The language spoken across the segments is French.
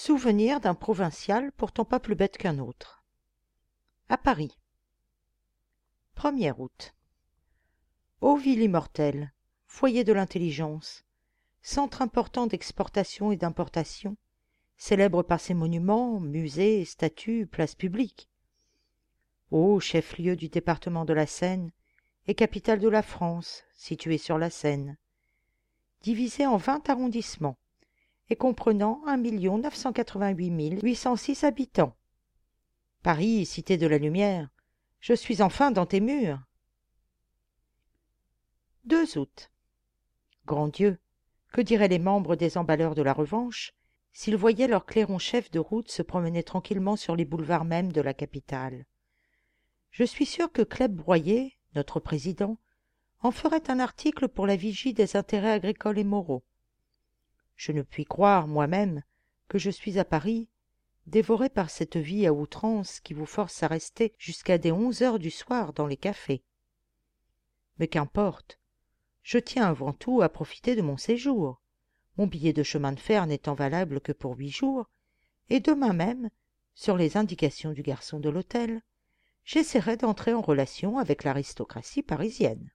Souvenir d'un provincial pourtant pas plus bête qu'un autre. À Paris. 1er août. Ô ville immortelle, foyer de l'intelligence, centre important d'exportation et d'importation, célèbre par ses monuments, musées, statues, places publiques. Ô chef-lieu du département de la Seine et capitale de la France, située sur la Seine, divisée en 20 arrondissements et comprenant 1 988 806 habitants. Paris, cité de la lumière, je suis enfin dans tes murs. 2 août. Grand Dieu, que diraient les membres des emballeurs de la Revanche s'ils voyaient leur clairon chef de route se promener tranquillement sur les boulevards mêmes de la capitale? Je suis sûr que Cleb Broyer, notre président, en ferait un article pour la vigie des intérêts agricoles et moraux. Je ne puis croire, moi-même, que je suis à Paris, dévoré par cette vie à outrance qui vous force à rester jusqu'à des 11 heures du soir dans les cafés. Mais qu'importe, je tiens avant tout à profiter de mon séjour, mon billet de chemin de fer n'étant valable que pour 8 jours, et demain même, sur les indications du garçon de l'hôtel, j'essaierai d'entrer en relation avec l'aristocratie parisienne.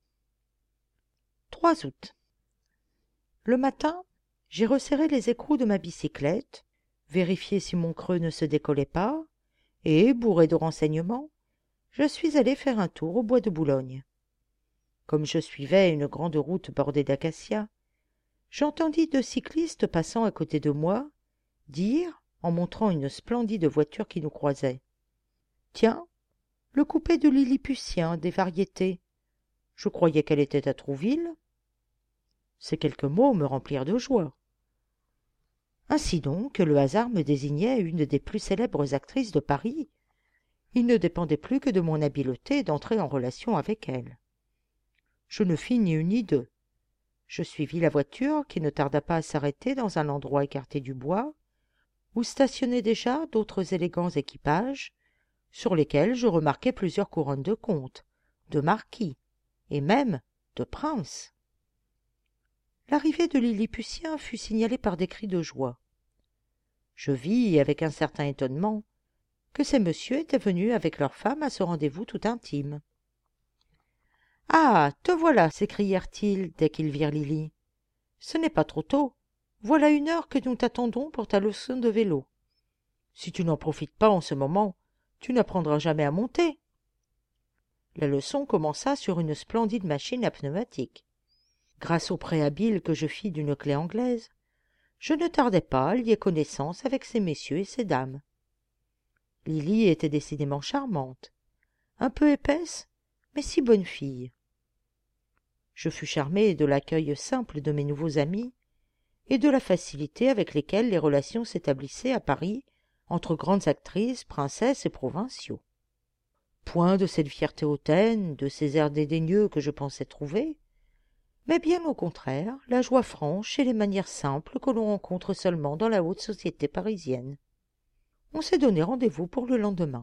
3 août. Le matin, j'ai resserré les écrous de ma bicyclette, vérifié si mon creux ne se décollait pas, et, bourré de renseignements, je suis allé faire un tour au bois de Boulogne. Comme je suivais une grande route bordée d'acacias, j'entendis 2 cyclistes passant à côté de moi dire, en montrant une splendide voiture qui nous croisait: « Tiens, le coupé de Lilliputien des Variétés. Je croyais qu'elle était à Trouville. » Ces quelques mots me remplirent de joie. Ainsi donc, le hasard me désignait une des plus célèbres actrices de Paris. Il ne dépendait plus que de mon habileté d'entrer en relation avec elle. Je ne fis ni une ni deux. Je suivis la voiture qui ne tarda pas à s'arrêter dans un endroit écarté du bois, où stationnaient déjà d'autres élégants équipages, sur lesquels je remarquai plusieurs couronnes de comtes, de marquis, et même de princes. L'arrivée de Lilliputien fut signalée par des cris de joie. Je vis, avec un certain étonnement, que ces messieurs étaient venus avec leurs femmes à ce rendez-vous tout intime. « Ah, te voilà !» s'écrièrent-ils dès qu'ils virent Lily. « Ce n'est pas trop tôt. Voilà 1 heure que nous t'attendons pour ta leçon de vélo. Si tu n'en profites pas en ce moment, tu n'apprendras jamais à monter. » La leçon commença sur une splendide machine à pneumatique. Grâce au prêt habile que je fis d'une clé anglaise, je ne tardai pas à lier connaissance avec ces messieurs et ces dames. Lily était décidément charmante, un peu épaisse, mais si bonne fille. Je fus charmé de l'accueil simple de mes nouveaux amis et de la facilité avec lesquelles les relations s'établissaient à Paris entre grandes actrices, princesses et provinciaux. Point de cette fierté hautaine, de ces airs dédaigneux que je pensais trouver, mais bien au contraire, la joie franche et les manières simples que l'on rencontre seulement dans la haute société parisienne. On s'est donné rendez-vous pour le lendemain.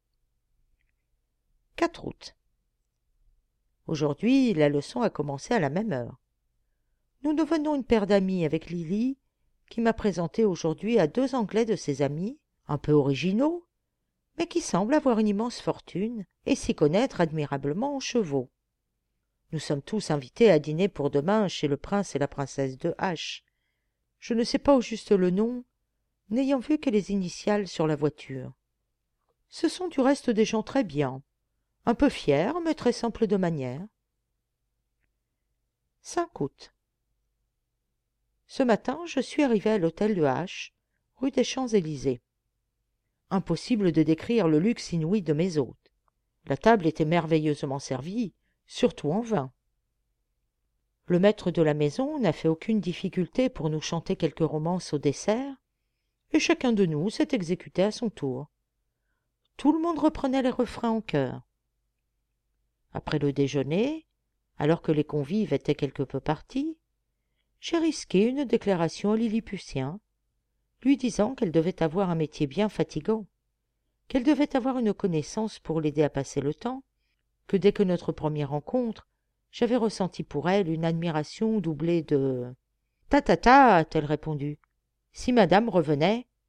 4 août. Aujourd'hui, la leçon a commencé à la même heure. Nous devenons une paire d'amis avec Lily, qui m'a présenté aujourd'hui à 2 Anglais de ses amis, un peu originaux, mais qui semblent avoir une immense fortune et s'y connaître admirablement en chevaux. Nous sommes tous invités à dîner pour demain chez le prince et la princesse de H. Je ne sais pas au juste le nom, n'ayant vu que les initiales sur la voiture. Ce sont du reste des gens très bien, un peu fiers, mais très simples de manière. 5 août. Ce matin, je suis arrivé à l'hôtel de H, rue des Champs-Élysées. Impossible de décrire le luxe inouï de mes hôtes. La table était merveilleusement servie, surtout en vin. Le maître de la maison n'a fait aucune difficulté pour nous chanter quelques romances au dessert, et chacun de nous s'est exécuté à son tour. Tout le monde reprenait les refrains en chœur. Après le déjeuner, alors que les convives étaient quelque peu partis, j'ai risqué une déclaration à Lilliputien, lui disant qu'elle devait avoir un métier bien fatigant, qu'elle devait avoir une connaissance pour l'aider à passer le temps, que dès que notre première rencontre, j'avais ressenti pour elle une admiration doublée de... « Ta, ta, ta » a-t-elle répondu. « Si madame revenait,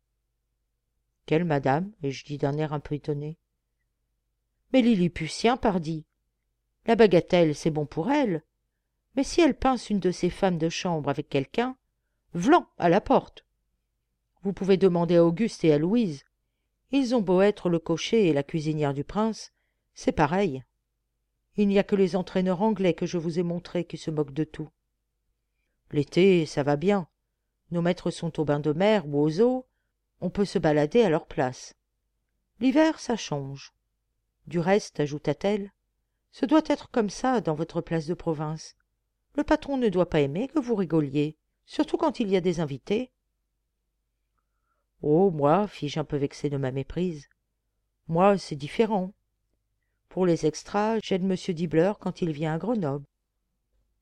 Quelle madame? ai-je dit d'un air un peu étonné. Mais Lilliputien, pardi. La bagatelle, c'est bon pour elle. Mais si elle pince une de ses femmes de chambre avec quelqu'un, vlan à la porte. Vous pouvez demander à Auguste et à Louise. Ils ont beau être le cocher et la cuisinière du prince, c'est pareil. Il n'y a que les entraîneurs anglais que je vous ai montrés qui se moquent de tout. L'été, ça va bien. Nos maîtres sont au bain de mer ou aux eaux. On peut se balader à leur place. L'hiver, ça change. Du reste, ajouta-t-elle, ce doit être comme ça dans votre place de province. Le patron ne doit pas aimer que vous rigoliez, surtout quand il y a des invités. Oh, moi, fis-je un peu vexé de ma méprise. Moi, c'est différent. Pour les extras, j'aide M. Dibbler quand il vient à Grenoble.